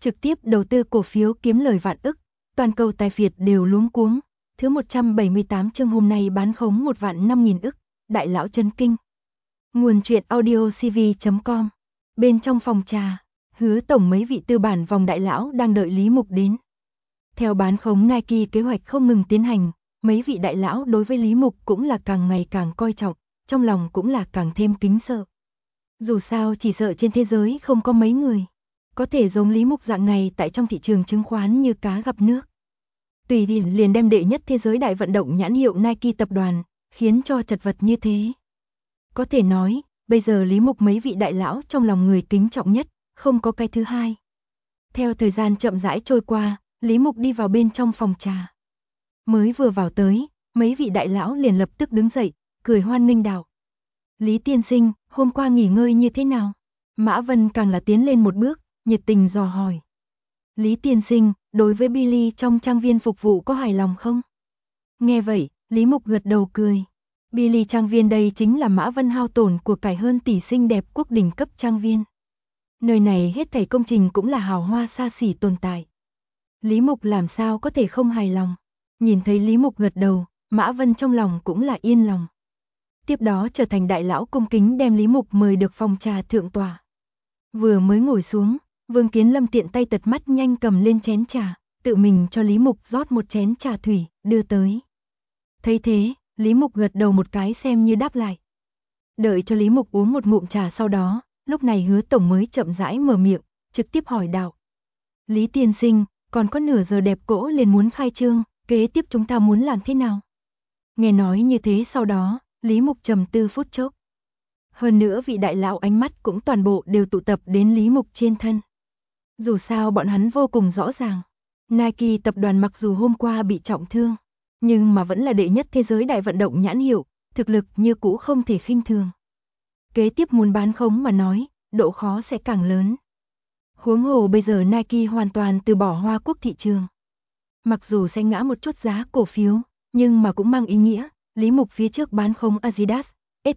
trực tiếp đầu tư cổ phiếu kiếm lời vạn ức, toàn cầu tài phiệt đều luống cuống. Thứ 178 chương hôm nay bán khống 1.005.000 ức, đại lão chấn kinh. Nguồn truyện audio cv.com. Bên trong phòng trà, Hứa tổng mấy vị tư bản vòng đại lão đang đợi Lý Mục đến. Theo bán khống Nike kế hoạch không ngừng tiến hành, mấy vị đại lão đối với Lý Mục cũng là càng ngày càng coi trọng, trong lòng cũng là càng thêm kính sợ. Dù sao chỉ sợ trên thế giới không có mấy người có thể giống Lý Mục dạng này tại trong thị trường chứng khoán như cá gặp nước. Tùy tiện liền đem đệ nhất thế giới đại vận động nhãn hiệu Nike tập đoàn, khiến cho chật vật như thế. Có thể nói, bây giờ Lý Mục mấy vị đại lão trong lòng người kính trọng nhất, không có cái thứ hai. Theo thời gian chậm rãi trôi qua, Lý Mục đi vào bên trong phòng trà. Mới vừa vào tới, mấy vị đại lão liền lập tức đứng dậy, cười hoan nghênh đạo. Lý tiên sinh, hôm qua nghỉ ngơi như thế nào? Mã Vân càng là tiến lên một bước, nhiệt tình dò hỏi. Lý tiên sinh, đối với Billy trong trang viên phục vụ có hài lòng không? Nghe vậy, Lý Mục gật đầu cười. Billy trang viên đây chính là Mã Vân hao tổn của cải hơn tỷ xinh đẹp quốc đỉnh cấp trang viên. Nơi này hết thảy công trình cũng là hào hoa xa xỉ tồn tại. Lý Mục làm sao có thể không hài lòng? Nhìn thấy Lý Mục gật đầu, Mã Vân trong lòng cũng là yên lòng. Tiếp đó trở thành đại lão cung kính đem Lý Mục mời được phòng trà thượng tòa. Vừa mới ngồi xuống, Vương Kiến Lâm tiện tay tật mắt nhanh cầm lên chén trà, tự mình cho Lý Mục rót một chén trà thủy, đưa tới. Thấy thế, Lý Mục gật đầu một cái xem như đáp lại. Đợi cho Lý Mục uống một ngụm trà sau đó, lúc này Hứa tổng mới chậm rãi mở miệng, trực tiếp hỏi đạo. Lý tiên sinh, còn có nửa giờ đẹp cỗ liền muốn khai trương, kế tiếp chúng ta muốn làm thế nào? Nghe nói như thế sau đó, Lý Mục trầm tư phút chốc. Hơn nữa vị đại lão ánh mắt cũng toàn bộ đều tụ tập đến Lý Mục trên thân. Dù sao bọn hắn vô cùng rõ ràng, Nike tập đoàn mặc dù hôm qua bị trọng thương, nhưng mà vẫn là đệ nhất thế giới đại vận động nhãn hiệu, thực lực như cũ không thể khinh thường. Kế tiếp muốn bán khống mà nói, độ khó sẽ càng lớn. Huống hồ bây giờ Nike hoàn toàn từ bỏ Hoa Quốc thị trường. Mặc dù sẽ ngã một chút giá cổ phiếu, nhưng mà cũng mang ý nghĩa, Lý Mục phía trước bán khống Adidas,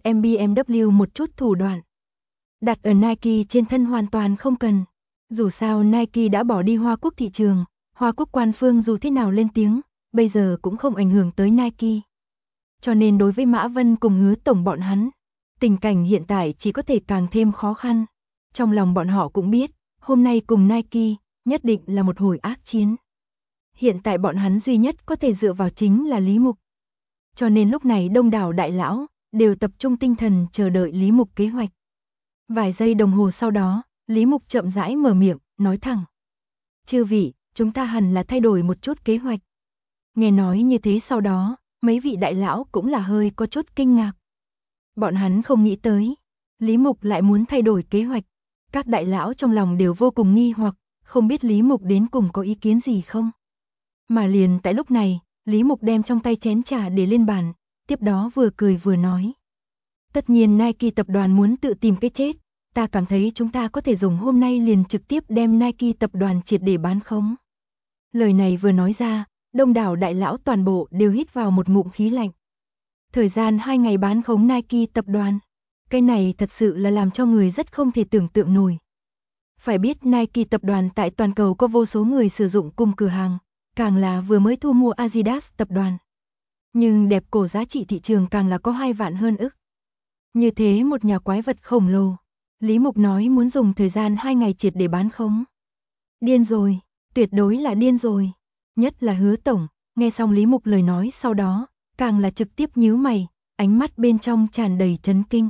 BMW một chút thủ đoạn. Đặt ở Nike trên thân hoàn toàn không cần. Dù sao Nike đã bỏ đi Hoa Quốc thị trường, Hoa Quốc quan phương dù thế nào lên tiếng, bây giờ cũng không ảnh hưởng tới Nike. Cho nên đối với Mã Vân cùng Hứa tổng bọn hắn, tình cảnh hiện tại chỉ có thể càng thêm khó khăn. Trong lòng bọn họ cũng biết, hôm nay cùng Nike, nhất định là một hồi ác chiến. Hiện tại bọn hắn duy nhất có thể dựa vào chính là Lý Mục. Cho nên lúc này đông đảo đại lão đều tập trung tinh thần chờ đợi Lý Mục kế hoạch. Vài giây đồng hồ sau đó, Lý Mục chậm rãi mở miệng, nói thẳng. Chư vị, chúng ta hẳn là thay đổi một chút kế hoạch. Nghe nói như thế sau đó, mấy vị đại lão cũng là hơi có chút kinh ngạc. Bọn hắn không nghĩ tới, Lý Mục lại muốn thay đổi kế hoạch. Các đại lão trong lòng đều vô cùng nghi hoặc, không biết Lý Mục đến cùng có ý kiến gì không. Mà liền tại lúc này, Lý Mục đem trong tay chén trà để lên bàn, tiếp đó vừa cười vừa nói. Tất nhiên Nike tập đoàn muốn tự tìm cái chết, ta cảm thấy chúng ta có thể dùng hôm nay liền trực tiếp đem Nike tập đoàn triệt để bán khống. Lời này vừa nói ra, đông đảo đại lão toàn bộ đều hít vào một ngụm khí lạnh. Thời gian 2 ngày bán khống Nike tập đoàn, cái này thật sự là làm cho người rất không thể tưởng tượng nổi. Phải biết Nike tập đoàn tại toàn cầu có vô số người sử dụng cùng cửa hàng, càng là vừa mới thu mua Adidas tập đoàn. Nhưng đẹp cổ giá trị thị trường càng là có 2 vạn hơn ức. Như thế một nhà quái vật khổng lồ, Lý Mục nói muốn dùng thời gian 2 ngày triệt để bán khống. Điên rồi, tuyệt đối là điên rồi. Nhất là Hứa tổng, nghe xong Lý Mục lời nói sau đó, càng là trực tiếp nhíu mày, ánh mắt bên trong tràn đầy chấn kinh.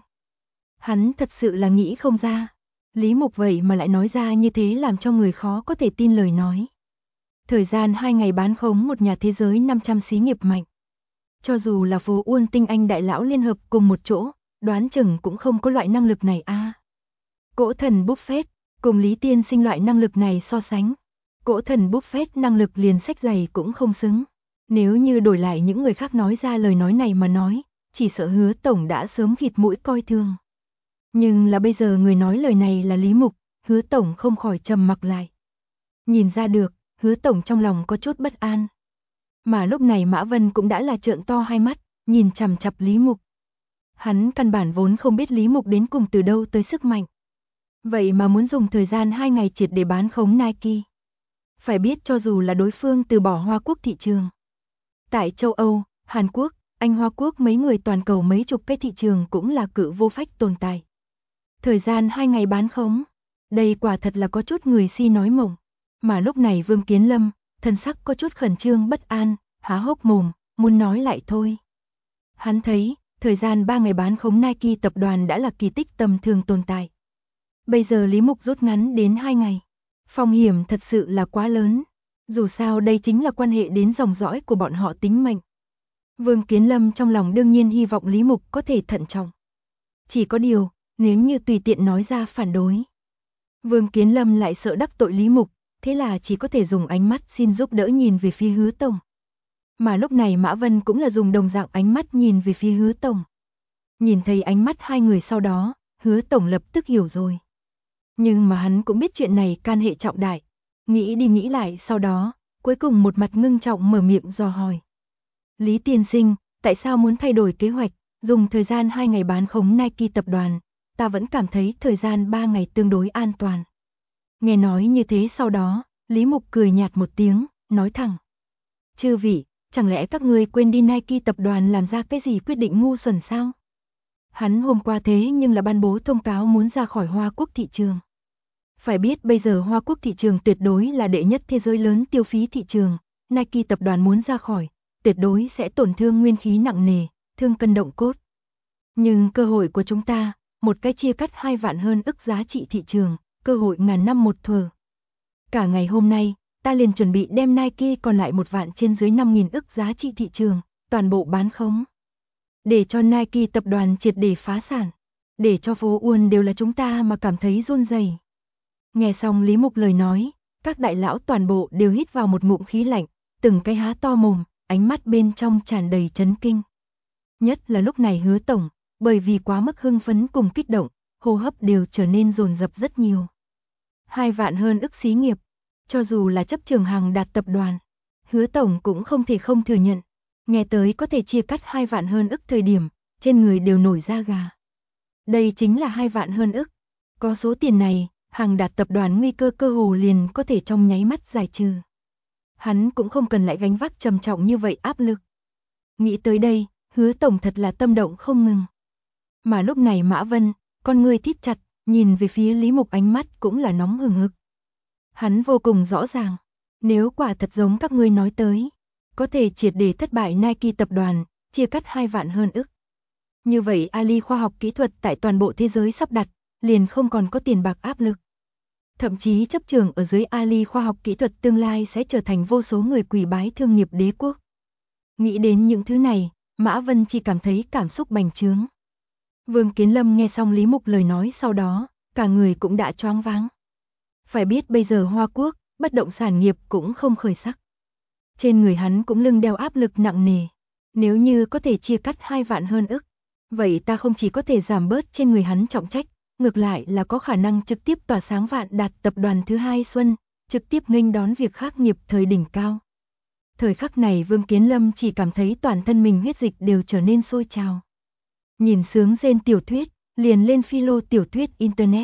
Hắn thật sự là nghĩ không ra, Lý Mục vậy mà lại nói ra như thế làm cho người khó có thể tin lời nói. Thời gian 2 ngày bán khống một nhà thế giới 500 xí nghiệp mạnh. Cho dù là phố Uôn tinh anh đại lão liên hợp cùng một chỗ, đoán chừng cũng không có loại năng lực này a. Cỗ thần Buffett, cùng Lý tiên sinh loại năng lực này so sánh. Cỗ thần Buffett năng lực liền sách giày cũng không xứng. Nếu như đổi lại những người khác nói ra lời nói này mà nói, chỉ sợ Hứa tổng đã sớm khịt mũi coi thường. Nhưng là bây giờ người nói lời này là Lý Mục, Hứa tổng không khỏi trầm mặc lại. Nhìn ra được, Hứa tổng trong lòng có chút bất an. Mà lúc này Mã Vân cũng đã là trợn to hai mắt, nhìn chằm chằm Lý Mục. Hắn căn bản vốn không biết Lý Mục đến cùng từ đâu tới sức mạnh. Vậy mà muốn dùng thời gian 2 ngày triệt để bán khống Nike. Phải biết cho dù là đối phương từ bỏ Hoa Quốc thị trường. Tại châu Âu, Hàn Quốc, Anh, Hoa Quốc mấy người toàn cầu mấy chục cái thị trường cũng là cự vô phách tồn tại. Thời gian 2 ngày bán khống. Đây quả thật là có chút người si nói mộng. Mà lúc này Vương Kiến Lâm, thân sắc có chút khẩn trương bất an, há hốc mồm, muốn nói lại thôi. Hắn thấy, thời gian 3 ngày bán khống Nike tập đoàn đã là kỳ tích tầm thường tồn tại. Bây giờ Lý Mục rút ngắn đến 2 ngày. Phong hiểm thật sự là quá lớn. Dù sao đây chính là quan hệ đến dòng dõi của bọn họ tính mệnh. Vương Kiến Lâm trong lòng đương nhiên hy vọng Lý Mục có thể thận trọng. Chỉ có điều, nếu như tùy tiện nói ra phản đối. Vương Kiến Lâm lại sợ đắc tội Lý Mục, thế là chỉ có thể dùng ánh mắt xin giúp đỡ nhìn về phía Hứa Tổng. Mà lúc này Mã Vân cũng là dùng đồng dạng ánh mắt nhìn về phía Hứa Tổng. Nhìn thấy ánh mắt hai người sau đó, Hứa Tổng lập tức hiểu rồi. Nhưng mà hắn cũng biết chuyện này can hệ trọng đại. Nghĩ đi nghĩ lại sau đó, cuối cùng một mặt ngưng trọng mở miệng dò hỏi. Lý tiên sinh, tại sao muốn thay đổi kế hoạch, dùng thời gian 2 ngày bán khống Nike tập đoàn, ta vẫn cảm thấy thời gian 3 ngày tương đối an toàn. Nghe nói như thế sau đó, Lý Mục cười nhạt một tiếng, nói thẳng. Chư vị, chẳng lẽ các ngươi quên đi Nike tập đoàn làm ra cái gì quyết định ngu xuẩn sao? Hắn hôm qua thế nhưng là ban bố thông cáo muốn ra khỏi Hoa Quốc thị trường. Phải biết bây giờ Hoa Quốc thị trường tuyệt đối là đệ nhất thế giới lớn tiêu phí thị trường, Nike tập đoàn muốn ra khỏi, tuyệt đối sẽ tổn thương nguyên khí nặng nề, thương cân động cốt. Nhưng cơ hội của chúng ta, một cái chia cắt 2 vạn hơn ức giá trị thị trường, cơ hội ngàn năm một thuở. Cả ngày hôm nay, ta liền chuẩn bị đem Nike còn lại 1 vạn trên dưới 5.000 ức giá trị thị trường, toàn bộ bán khống. Để cho Nike tập đoàn triệt để phá sản, để cho phố Uôn đều là chúng ta mà cảm thấy run rẩy. Nghe xong Lý Mục lời nói, các đại lão toàn bộ đều hít vào một ngụm khí lạnh, từng cái há to mồm, ánh mắt bên trong tràn đầy chấn kinh. Nhất là lúc này Hứa Tổng, bởi vì quá mức hưng phấn cùng kích động, hô hấp đều trở nên dồn dập rất nhiều. 2 vạn hơn ức xí nghiệp, cho dù là chấp trường Hàng Đạt tập đoàn, Hứa Tổng cũng không thể không thừa nhận. Nghe tới có thể chia cắt 2 vạn hơn ức thời điểm, trên người đều nổi da gà. Đây chính là 2 vạn hơn ức. Có số tiền này, Hàng Đạt tập đoàn nguy cơ cơ hồ liền có thể trong nháy mắt giải trừ. Hắn cũng không cần lại gánh vác trầm trọng như vậy áp lực. Nghĩ tới đây, Hứa Tổng thật là tâm động không ngừng. Mà lúc này Mã Vân, con người thít chặt, nhìn về phía Lý Mục ánh mắt cũng là nóng hừng hực. Hắn vô cùng rõ ràng, nếu quả thật giống các ngươi nói tới, có thể triệt để thất bại Nike tập đoàn, chia cắt 2 vạn hơn ức. Như vậy Ali khoa học kỹ thuật tại toàn bộ thế giới sắp đặt, liền không còn có tiền bạc áp lực. Thậm chí chấp trường ở dưới Ali khoa học kỹ thuật tương lai sẽ trở thành vô số người quỳ bái thương nghiệp đế quốc. Nghĩ đến những thứ này, Mã Vân chỉ cảm thấy cảm xúc bành trướng. Vương Kiến Lâm nghe xong Lý Mục lời nói sau đó, cả người cũng đã choáng váng. Phải biết bây giờ Hoa Quốc, bất động sản nghiệp cũng không khởi sắc. Trên người hắn cũng lưng đeo áp lực nặng nề. Nếu như có thể chia cắt 2 vạn hơn ức, vậy ta không chỉ có thể giảm bớt trên người hắn trọng trách, ngược lại là có khả năng trực tiếp tỏa sáng Vạn Đạt tập đoàn thứ hai xuân, trực tiếp nghênh đón việc khắc nghiệp thời đỉnh cao. Thời khắc này Vương Kiến Lâm chỉ cảm thấy toàn thân mình huyết dịch đều trở nên sôi trào. Nhìn sướng rên tiểu thuyết, liền lên philo tiểu thuyết internet.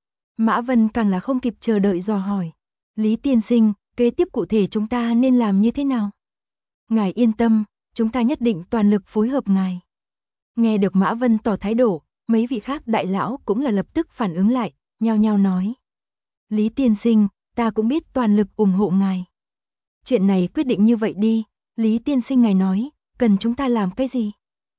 Mã Vân càng là không kịp chờ đợi dò hỏi. Lý tiên sinh, kế tiếp cụ thể chúng ta nên làm như thế nào? Ngài yên tâm, chúng ta nhất định toàn lực phối hợp ngài. Nghe được Mã Vân tỏ thái độ, mấy vị khác đại lão cũng là lập tức phản ứng lại, nhao nhao nói. Lý tiên sinh, ta cũng biết toàn lực ủng hộ ngài. Chuyện này quyết định như vậy đi, Lý tiên sinh ngài nói, cần chúng ta làm cái gì?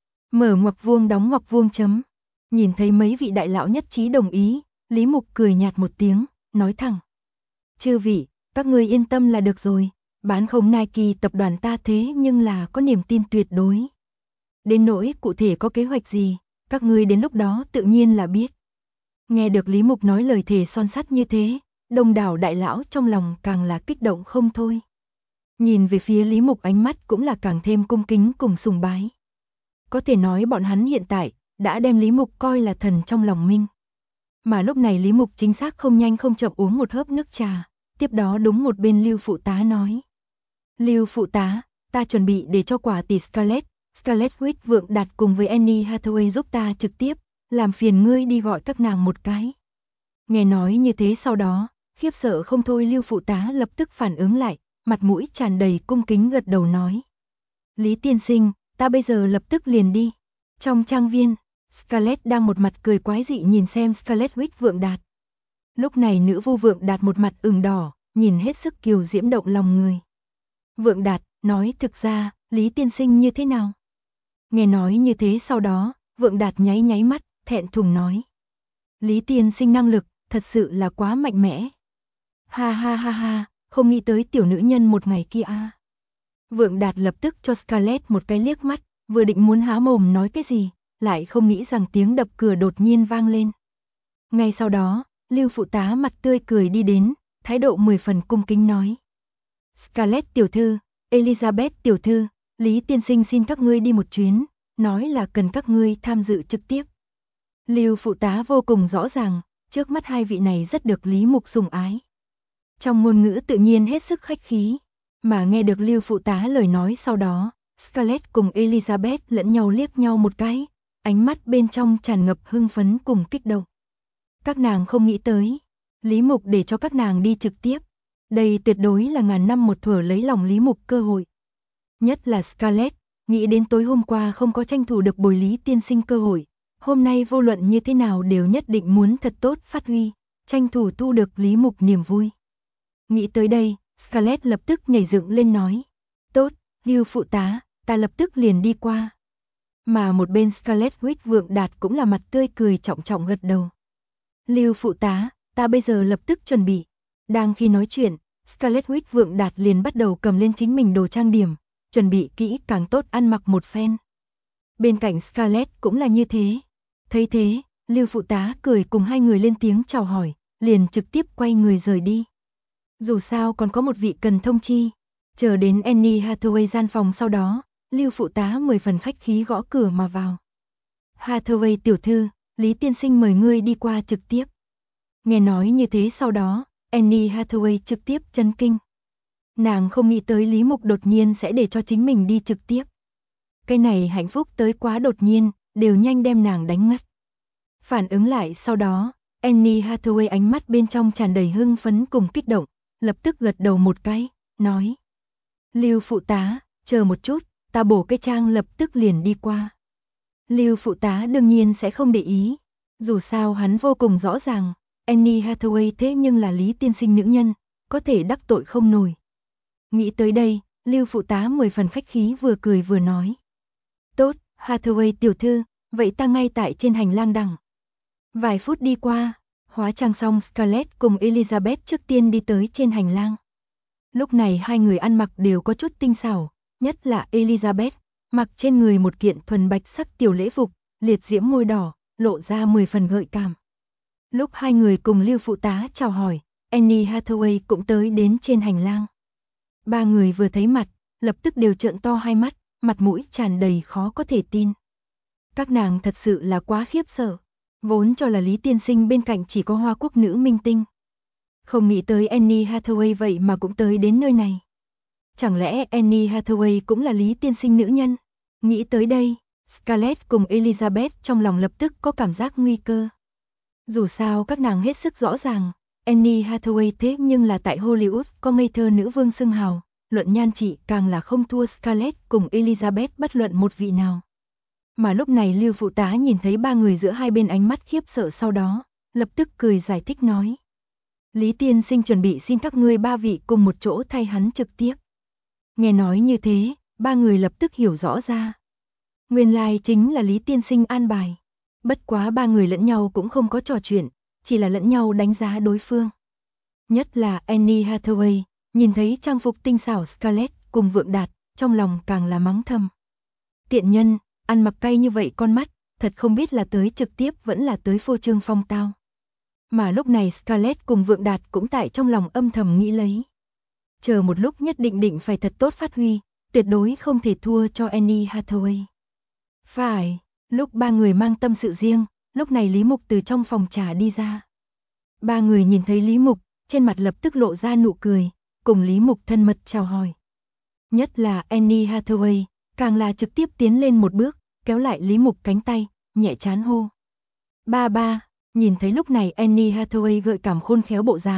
Mở ngoặc vuông đóng ngoặc vuông chấm. Nhìn thấy mấy vị đại lão nhất trí đồng ý, Lý Mục cười nhạt một tiếng, nói thẳng. Chư vị, các ngươi yên tâm là được rồi, bán không Nike tập đoàn ta thế nhưng là có niềm tin tuyệt đối. Đến nỗi cụ thể có kế hoạch gì, các ngươi đến lúc đó tự nhiên là biết. Nghe được Lý Mục nói lời thề son sắt như thế, đông đảo đại lão trong lòng càng là kích động không thôi. Nhìn về phía Lý Mục ánh mắt cũng là càng thêm cung kính cùng sùng bái. Có thể nói bọn hắn hiện tại đã đem Lý Mục coi là thần trong lòng mình. Mà lúc này Lý Mục chính xác không nhanh không chậm uống một hớp nước trà, tiếp đó đúng một bên Lưu phụ tá nói. Lưu phụ tá, ta chuẩn bị để cho quả tỷ Scarlett Witch Vượng Đạt cùng với Annie Hathaway giúp ta trực tiếp, làm phiền ngươi đi gọi các nàng một cái. Nghe nói như thế sau đó, Khiếp sợ không thôi, Lưu phụ tá lập tức phản ứng lại, mặt mũi tràn đầy cung kính gật đầu nói. Lý tiên sinh, ta bây giờ lập tức liền đi. Trong trang viên, Scarlett đang một mặt cười quái dị nhìn xem Scarlet Witch Vượng Đạt. Lúc này nữ vu Vượng Đạt một mặt ửng đỏ, nhìn hết sức kiều diễm động lòng người. Vượng Đạt nói, thực ra, Lý tiên sinh như thế nào? Nghe nói như thế sau đó, Vượng Đạt nháy nháy mắt, thẹn thùng nói. Lý tiên sinh năng lực, thật sự là quá mạnh mẽ. Ha ha ha ha, không nghĩ tới tiểu nữ nhân một ngày kia a. Vượng Đạt lập tức cho Scarlett một cái liếc mắt, vừa định muốn há mồm nói cái gì, lại không nghĩ rằng tiếng đập cửa đột nhiên vang lên. Ngay sau đó, Lưu phụ tá mặt tươi cười đi đến, thái độ 10 phần cung kính nói. Scarlett tiểu thư, Elizabeth tiểu thư, Lý tiên sinh xin các ngươi đi một chuyến, nói là cần các ngươi tham dự trực tiếp. Lưu phụ tá vô cùng rõ ràng, trước mắt hai vị này rất được Lý Mục sủng ái. Trong ngôn ngữ tự nhiên hết sức khách khí, mà nghe được Lưu phụ tá lời nói sau đó, Scarlett cùng Elizabeth lẫn nhau liếc nhau một cái, ánh mắt bên trong tràn ngập hưng phấn cùng kích động. Các nàng không nghĩ tới, Lý Mục để cho các nàng đi trực tiếp. Đây tuyệt đối là ngàn năm một thuở lấy lòng Lý Mục cơ hội. Nhất là Scarlett, nghĩ đến tối hôm qua không có tranh thủ được bồi Lý tiên sinh cơ hội, hôm nay vô luận như thế nào đều nhất định muốn thật tốt phát huy, tranh thủ thu được Lý Mục niềm vui. Nghĩ tới đây, Scarlett lập tức nhảy dựng lên nói. Tốt, Lưu phụ tá, ta lập tức liền đi qua. Mà một bên Scarlet Witch Vượng Đạt cũng là mặt tươi cười trọng trọng gật đầu. Lưu phụ tá, ta bây giờ lập tức chuẩn bị. Đang khi nói chuyện, Scarlet Witch Vượng Đạt liền bắt đầu cầm lên chính mình đồ trang điểm, chuẩn bị kỹ càng tốt ăn mặc một phen. Bên cạnh Scarlett cũng là như thế. Thấy thế, Lưu phụ tá cười cùng hai người lên tiếng chào hỏi, liền trực tiếp quay người rời đi. Dù sao còn có một vị cần thông chi. Chờ đến Annie Hathaway gian phòng sau đó, Lưu phụ tá 10 phần khách khí gõ cửa mà vào. Hathaway tiểu thư, Lý tiên sinh mời ngươi đi qua trực tiếp. Nghe nói như thế sau đó, Annie Hathaway trực tiếp chấn kinh. Nàng không nghĩ tới Lý Mục đột nhiên sẽ để cho chính mình đi trực tiếp. Cái này hạnh phúc tới quá đột nhiên, đều nhanh đem nàng đánh ngất. Phản ứng lại sau đó, Annie Hathaway ánh mắt bên trong tràn đầy hưng phấn cùng kích động, lập tức gật đầu một cái, nói. Lưu phụ tá, chờ một chút, ta bổ cái trang lập tức liền đi qua. Lưu phụ tá đương nhiên sẽ không để ý, dù sao hắn vô cùng rõ ràng, Annie Hathaway thế nhưng là Lý tiên sinh nữ nhân, có thể đắc tội không nổi. Nghĩ tới đây, Lưu phụ tá 10 phần khách khí vừa cười vừa nói. Tốt, Hathaway tiểu thư, vậy ta ngay tại trên hành lang đằng. Vài phút đi qua, hóa trang xong Scarlett cùng Elizabeth trước tiên đi tới trên hành lang. Lúc này hai người ăn mặc đều có chút tinh xảo, nhất là Elizabeth, mặc trên người một kiện thuần bạch sắc tiểu lễ phục, liệt diễm môi đỏ, lộ ra 10 phần gợi cảm. Lúc hai người cùng Lưu phụ tá chào hỏi, Annie Hathaway cũng tới đến trên hành lang. Ba người vừa thấy mặt, lập tức đều trợn to hai mắt, mặt mũi tràn đầy khó có thể tin. Các nàng thật sự là quá khiếp sợ, vốn cho là Lý tiên sinh bên cạnh chỉ có Hoa Quốc nữ minh tinh. Không nghĩ tới Annie Hathaway vậy mà cũng tới đến nơi này. Chẳng lẽ Annie Hathaway cũng là Lý tiên sinh nữ nhân? Nghĩ tới đây, Scarlett cùng Elizabeth trong lòng lập tức có cảm giác nguy cơ. Dù sao các nàng hết sức rõ ràng, Annie Hathaway thế nhưng là tại Hollywood có ngây thơ nữ vương xưng hào, luận nhan trị càng là không thua Scarlett cùng Elizabeth bất luận một vị nào. Mà lúc này Lưu phụ tá nhìn thấy ba người giữa hai bên ánh mắt khiếp sợ sau đó, lập tức cười giải thích nói. Lý tiên sinh chuẩn bị xin các ngươi ba vị cùng một chỗ thay hắn trực tiếp. Nghe nói như thế, ba người lập tức hiểu rõ ra. Nguyên lai chính là Lý tiên sinh an bài. Bất quá ba người lẫn nhau cũng không có trò chuyện, chỉ là lẫn nhau đánh giá đối phương. Nhất là Annie Hathaway, nhìn thấy trang phục tinh xảo Scarlett cùng Vượng Đạt, trong lòng càng là mắng thầm. Tiện nhân, ăn mặc cay như vậy con mắt, thật không biết là tới trực tiếp vẫn là tới phô trương phong tao. Mà lúc này Scarlett cùng Vượng Đạt cũng tại trong lòng âm thầm nghĩ lấy. Chờ một lúc nhất định phải thật tốt phát huy, tuyệt đối không thể thua cho Annie Hathaway. Phải, lúc ba người mang tâm sự riêng, lúc này Lý Mục từ trong phòng trà đi ra. Ba người nhìn thấy Lý Mục, trên mặt lập tức lộ ra nụ cười, cùng Lý Mục thân mật chào hỏi. Nhất là Annie Hathaway, càng là trực tiếp tiến lên một bước, kéo lại Lý Mục cánh tay, nhẹ chán hô. Ba ba, nhìn thấy lúc này Annie Hathaway gợi cảm khôn khéo bộ dáng,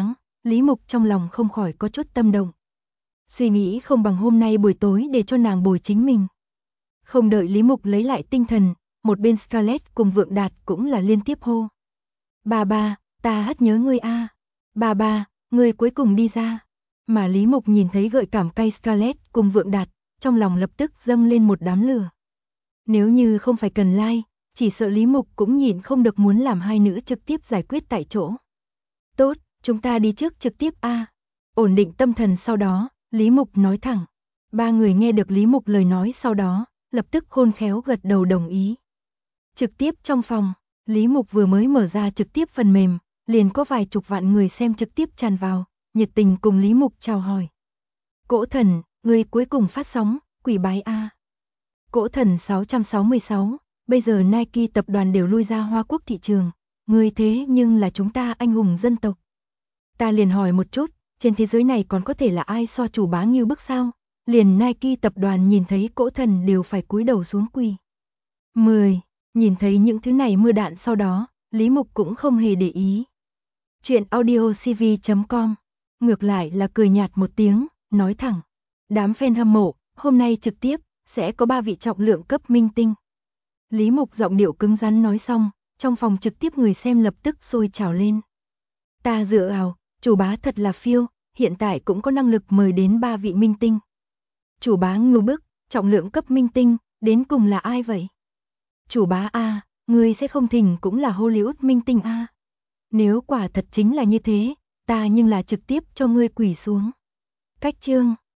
Lý Mục trong lòng không khỏi có chút tâm động. Suy nghĩ không bằng hôm nay buổi tối để cho nàng bồi chính mình. Không đợi Lý Mục lấy lại tinh thần, một bên Scarlett cùng Vượng Đạt cũng là liên tiếp hô. Bà bà, ta hát nhớ ngươi a. Bà bà, ngươi cuối cùng đi ra. Mà Lý Mục nhìn thấy gợi cảm cay Scarlett cùng Vượng Đạt, trong lòng lập tức dâng lên một đám lửa. Nếu như không phải Cần Lai, chỉ sợ Lý Mục cũng nhịn không được muốn làm hai nữ trực tiếp giải quyết tại chỗ. Tốt, chúng ta đi trước trực tiếp a. Ổn định tâm thần sau đó, Lý Mục nói thẳng. Ba người nghe được Lý Mục lời nói sau đó, lập tức khôn khéo gật đầu đồng ý. Trực tiếp trong phòng, Lý Mục vừa mới mở ra trực tiếp phần mềm, liền có vài chục vạn người xem trực tiếp tràn vào, nhiệt tình cùng Lý Mục chào hỏi. Cỗ thần, người cuối cùng phát sóng, quỷ bái a. Cỗ thần 666, bây giờ Nike tập đoàn đều lui ra Hoa Quốc thị trường, người thế nhưng là chúng ta anh hùng dân tộc. Ta liền hỏi một chút, trên thế giới này còn có thể là ai so chủ bá Ngưu Bức sao? Liền Nike tập đoàn nhìn thấy cỗ thần đều phải cúi đầu xuống quỳ. 10. Nhìn thấy những thứ này mưa đạn sau đó, Lý Mục cũng không hề để ý. Chuyện audiocv.com, ngược lại là cười nhạt một tiếng, nói thẳng. Đám fan hâm mộ, hôm nay trực tiếp, sẽ có 3 vị trọng lượng cấp minh tinh. Lý Mục giọng điệu cứng rắn nói xong, trong phòng trực tiếp người xem lập tức sôi trào lên. Ta dựa vào, chủ bá thật là phiêu, hiện tại cũng có năng lực mời đến 3 vị minh tinh. Chủ bá Ngưu Bức, trọng lượng cấp minh tinh, đến cùng là ai vậy? Chủ bá a, ngươi sẽ không thỉnh cũng là Hollywood minh tinh a. Nếu quả thật chính là như thế, ta nhưng là trực tiếp cho ngươi quỳ xuống. Cách chương